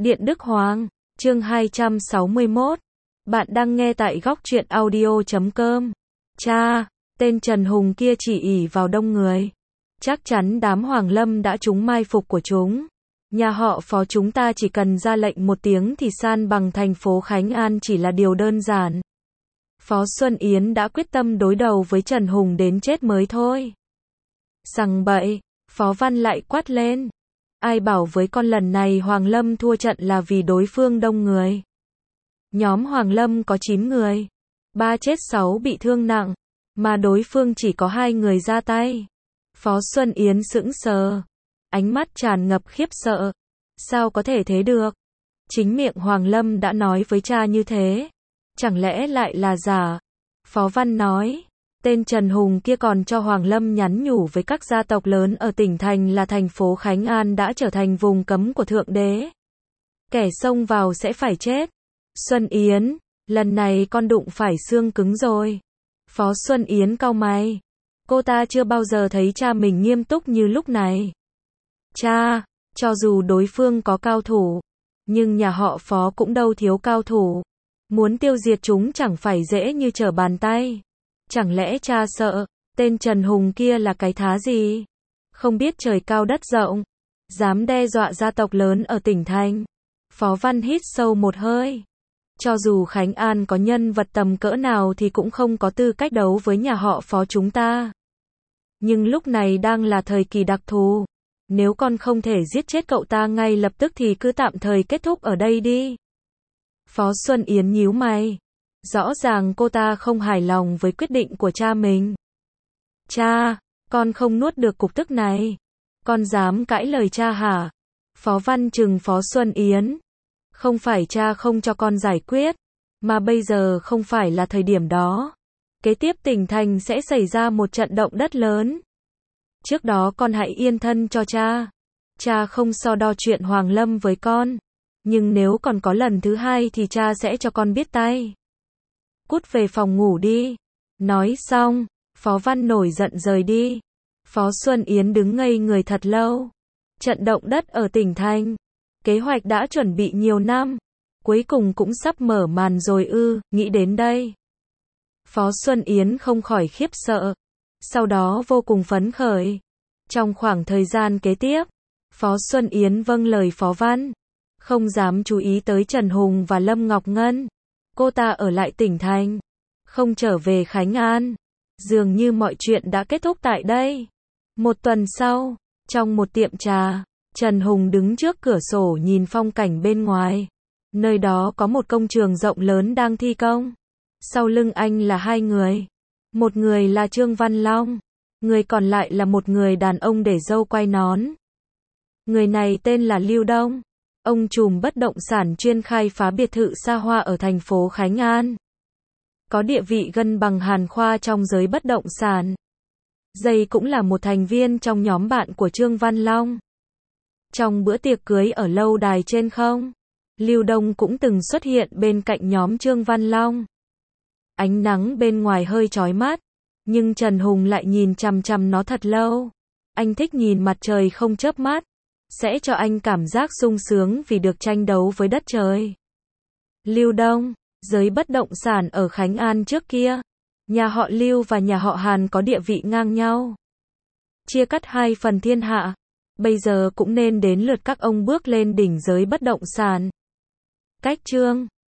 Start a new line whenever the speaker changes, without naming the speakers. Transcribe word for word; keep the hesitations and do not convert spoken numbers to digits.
Điện Đức Hoàng, chương hai trăm sáu mươi mốt. Bạn đang nghe tại góc truyện audio chấm com. Cha, tên Trần Hùng kia chỉ ỷ vào đông người. Chắc chắn đám Hoàng Lâm đã trúng mai phục của chúng. Nhà họ Phó chúng ta chỉ cần ra lệnh một tiếng thì san bằng thành phố Khánh An chỉ là điều đơn giản. Phó Xuân Yến đã quyết tâm đối đầu với Trần Hùng đến chết mới thôi. Sằng bậy, Phó Văn lại quát lên. Ai bảo với con lần này Hoàng Lâm thua trận là vì đối phương đông người. Nhóm Hoàng Lâm có chín người. ba chết sáu bị thương nặng. Mà đối phương chỉ có hai người ra tay. Phó Xuân Yến sững sờ. Ánh mắt tràn ngập khiếp sợ. Sao có thể thế được? Chính miệng Hoàng Lâm đã nói với cha như thế. Chẳng lẽ lại là giả? Phó Văn nói. Tên Trần Hùng kia còn cho Hoàng Lâm nhắn nhủ với các gia tộc lớn ở tỉnh thành là thành phố Khánh An đã trở thành vùng cấm của Thượng Đế. Kẻ xông vào sẽ phải chết. Xuân Yến, lần này con đụng phải xương cứng rồi. Phó Xuân Yến cau mày. Cô ta chưa bao giờ thấy cha mình nghiêm túc như lúc này. Cha, cho dù đối phương có cao thủ, nhưng nhà họ Phó cũng đâu thiếu cao thủ. Muốn tiêu diệt chúng chẳng phải dễ như trở bàn tay. Chẳng lẽ cha sợ, tên Trần Hùng kia là cái thá gì? Không biết trời cao đất rộng, dám đe dọa gia tộc lớn ở tỉnh thành. Phó Văn hít sâu một hơi. Cho dù Khánh An có nhân vật tầm cỡ nào thì cũng không có tư cách đấu với nhà họ Phó chúng ta. Nhưng lúc này đang là thời kỳ đặc thù. Nếu con không thể giết chết cậu ta ngay lập tức thì cứ tạm thời kết thúc ở đây đi. Phó Xuân Yến nhíu mày. Rõ ràng cô ta không hài lòng với quyết định của cha mình. Cha, con không nuốt được cục tức này. Con dám cãi lời cha hả? Phó Văn trừng Phó Xuân Yến. Không phải cha không cho con giải quyết, mà bây giờ không phải là thời điểm đó. Kế tiếp tỉnh thành sẽ xảy ra một trận động đất lớn. Trước đó con hãy yên thân cho cha. Cha không so đo chuyện Hoàng Lâm với con. Nhưng nếu còn có lần thứ hai thì cha sẽ cho con biết tay. Cút về phòng ngủ đi. Nói xong, Phó Văn nổi giận rời đi. Phó Xuân Yến đứng ngây người thật lâu. Trận động đất ở tỉnh thành. Kế hoạch đã chuẩn bị nhiều năm. Cuối cùng cũng sắp mở màn rồi ư, nghĩ đến đây. Phó Xuân Yến không khỏi khiếp sợ. Sau đó vô cùng phấn khởi. Trong khoảng thời gian kế tiếp, Phó Xuân Yến vâng lời Phó Văn. Không dám chú ý tới Trần Hùng và Lâm Ngọc Ngân. Cô ta ở lại tỉnh thành. Không trở về Khánh An. Dường như mọi chuyện đã kết thúc tại đây. Một tuần sau, trong một tiệm trà, Trần Hùng đứng trước cửa sổ nhìn phong cảnh bên ngoài. Nơi đó có một công trường rộng lớn đang thi công. Sau lưng anh là hai người. Một người là Trương Văn Long. Người còn lại là một người đàn ông để râu quai nón. Người này tên là Lưu Đông. Ông trùm bất động sản chuyên khai phá biệt thự xa hoa ở thành phố Khánh An. Có địa vị gần bằng Hàn Khoa trong giới bất động sản. Dây cũng là một thành viên trong nhóm bạn của Trương Văn Long. Trong bữa tiệc cưới ở lâu đài trên không, Lưu Đông cũng từng xuất hiện bên cạnh nhóm Trương Văn Long. Ánh nắng bên ngoài hơi chói mắt, nhưng Trần Hùng lại nhìn chằm chằm nó thật lâu. Anh thích nhìn mặt trời không chớp mắt. Sẽ cho anh cảm giác sung sướng vì được tranh đấu với đất trời. Lưu Đông, giới bất động sản ở Khánh An trước kia. Nhà họ Lưu và nhà họ Hàn có địa vị ngang nhau. Chia cắt hai phần thiên hạ. Bây giờ cũng nên đến lượt các ông bước lên đỉnh giới bất động sản. Cách Trương